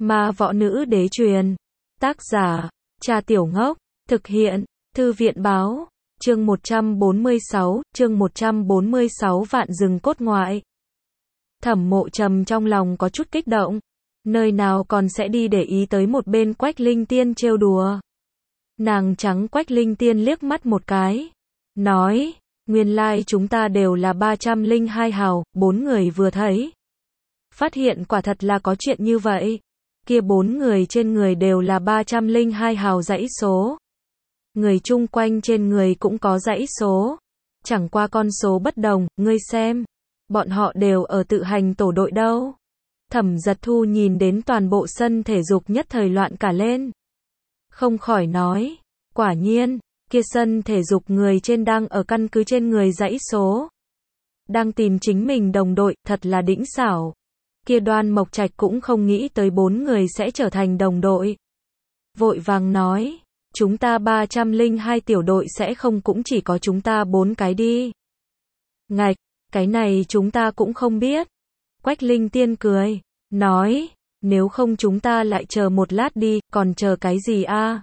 Ma võ nữ đế truyền. Tác giả, Cha Tiểu Ngốc. Thực hiện, Thư viện báo. Chương 146, Vạn rừng cốt ngoại. Thẩm Mộ Trầm trong lòng có chút kích động. Nơi nào còn sẽ đi để ý tới một bên Quách Linh Tiên trêu đùa. Nàng trắng Quách Linh Tiên liếc mắt một cái. Nói, nguyên lai chúng ta đều là 302 hào, 4 người vừa thấy. Phát hiện quả thật là có chuyện như vậy. Kia 4 người trên người đều là 302 hào dãy số. Người chung quanh trên người cũng có dãy số. Chẳng qua con số bất đồng, ngươi xem. Bọn họ đều ở tự hành tổ đội đâu. Thẩm Giật Thu nhìn đến toàn bộ sân thể dục nhất thời loạn cả lên. Không khỏi nói, quả nhiên, kia sân thể dục người trên đang ở căn cứ trên người dãy số. Đang tìm chính mình đồng đội, thật là đỉnh xảo. Kia Đoan Mộc Trạch cũng không nghĩ tới 4 người sẽ trở thành đồng đội. Vội vàng nói, chúng ta 302 tiểu đội sẽ không cũng chỉ có chúng ta 4 cái đi. Ngạch, cái này chúng ta cũng không biết. Quách Linh Tiên cười, nói, nếu không chúng ta lại chờ một lát đi, còn chờ cái gì a?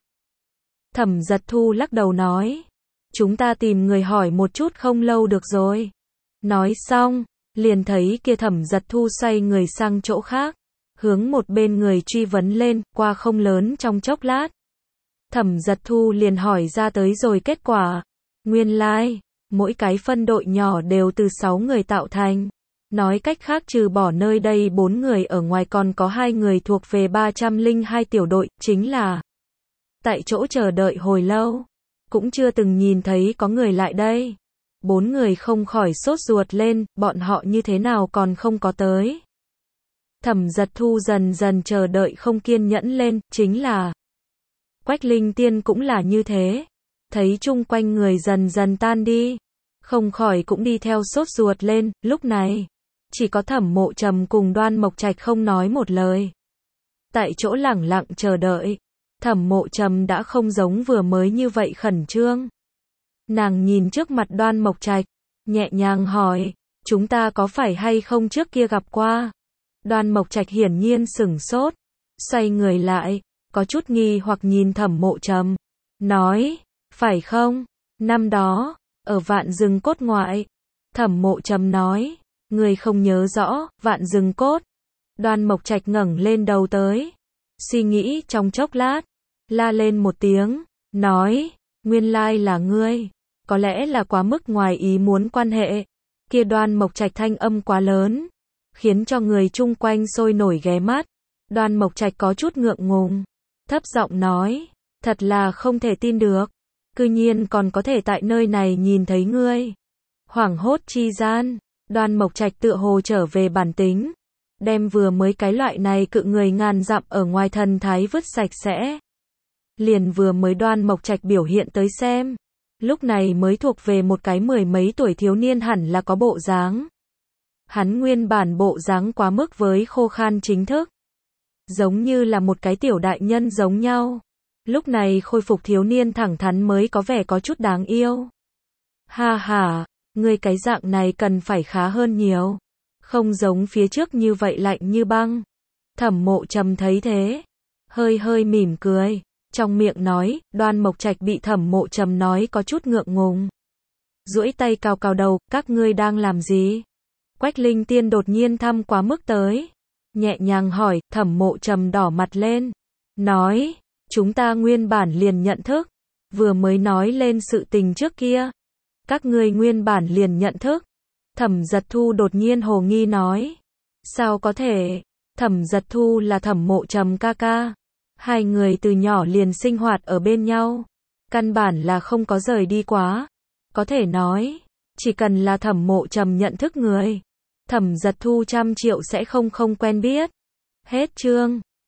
Thẩm Giật Thu lắc đầu nói, chúng ta tìm người hỏi một chút không lâu được rồi. Nói xong, liền thấy kia Thẩm Giật Thu xoay người sang chỗ khác, hướng một bên người truy vấn lên, qua không lớn trong chốc lát. Thẩm Giật Thu liền hỏi ra tới rồi kết quả. Nguyên lai, mỗi cái phân đội nhỏ đều từ 6 người tạo thành. Nói cách khác trừ bỏ nơi đây 4 người ở ngoài còn có 2 người thuộc về 302 tiểu đội, chính là tại chỗ chờ đợi hồi lâu, cũng chưa từng nhìn thấy có người lại đây. 4 người không khỏi sốt ruột lên, bọn họ như thế nào còn không có tới. Thẩm Giật Thu dần dần chờ đợi không kiên nhẫn lên, chính là Quách Linh Tiên cũng là như thế. Thấy chung quanh người dần dần tan đi, không khỏi cũng đi theo sốt ruột lên. Lúc này, chỉ có Thẩm Mộ Trầm cùng Đoan Mộc Trạch không nói một lời. Tại chỗ lẳng lặng chờ đợi. Thẩm Mộ Trầm đã không giống vừa mới như vậy khẩn trương. Nàng nhìn trước mặt Đoan Mộc Trạch, nhẹ nhàng hỏi, chúng ta có phải hay không trước kia gặp qua? Đoan Mộc Trạch hiển nhiên sửng sốt, xoay người lại, có chút nghi hoặc nhìn Thẩm Mộ Trầm, nói, phải không? Năm đó, ở Vạn rừng cốt ngoại. Thẩm Mộ Trầm nói, người không nhớ rõ, Vạn rừng cốt. Đoan Mộc Trạch ngẩng lên đầu tới, suy nghĩ trong chốc lát, la lên một tiếng, nói, nguyên lai là ngươi, có lẽ là quá mức ngoài ý muốn quan hệ. Kia Đoan Mộc Trạch thanh âm quá lớn, khiến cho người chung quanh sôi nổi ghé mắt. Đoan Mộc Trạch có chút ngượng ngùng, thấp giọng nói, thật là không thể tin được, cư nhiên còn có thể tại nơi này nhìn thấy ngươi. Hoảng hốt chi gian, Đoan Mộc Trạch tựa hồ trở về bản tính, đem vừa mới cái loại này cự người ngàn dặm ở ngoài thần thái vứt sạch sẽ. Liền vừa mới Đoan Mộc Trạch biểu hiện tới xem, lúc này mới thuộc về một cái 10 mấy tuổi thiếu niên hẳn là có bộ dáng. Hắn nguyên bản bộ dáng quá mức với khô khan chính thức, giống như là một cái tiểu đại nhân giống nhau. Lúc này khôi phục thiếu niên thẳng thắn mới có vẻ có chút đáng yêu. Ha ha, ngươi cái dạng này cần phải khá hơn nhiều, không giống phía trước như vậy lạnh như băng. Thẩm Mộ Trầm thấy thế, hơi hơi mỉm cười, trong miệng nói. Đoan Mộc Trạch bị Thẩm Mộ Trầm nói có chút ngượng ngùng, duỗi tay cào cào đầu, các ngươi đang làm gì? Quách Linh Tiên đột nhiên thăm quá mức tới, nhẹ nhàng hỏi. Thẩm Mộ Trầm đỏ mặt lên, nói, chúng ta nguyên bản liền nhận thức, vừa mới nói lên sự tình trước kia, các ngươi nguyên bản liền nhận thức. Thẩm Giật Thu đột nhiên hồ nghi nói, sao có thể? Thẩm Giật Thu là Thẩm Mộ Trầm ca ca, hai người từ nhỏ liền sinh hoạt ở bên nhau, căn bản là không có rời đi quá. Có thể nói, chỉ cần là Thẩm Mộ Trầm nhận thức người, Thẩm Giật Thu trăm triệu sẽ không quen biết. Hết chương.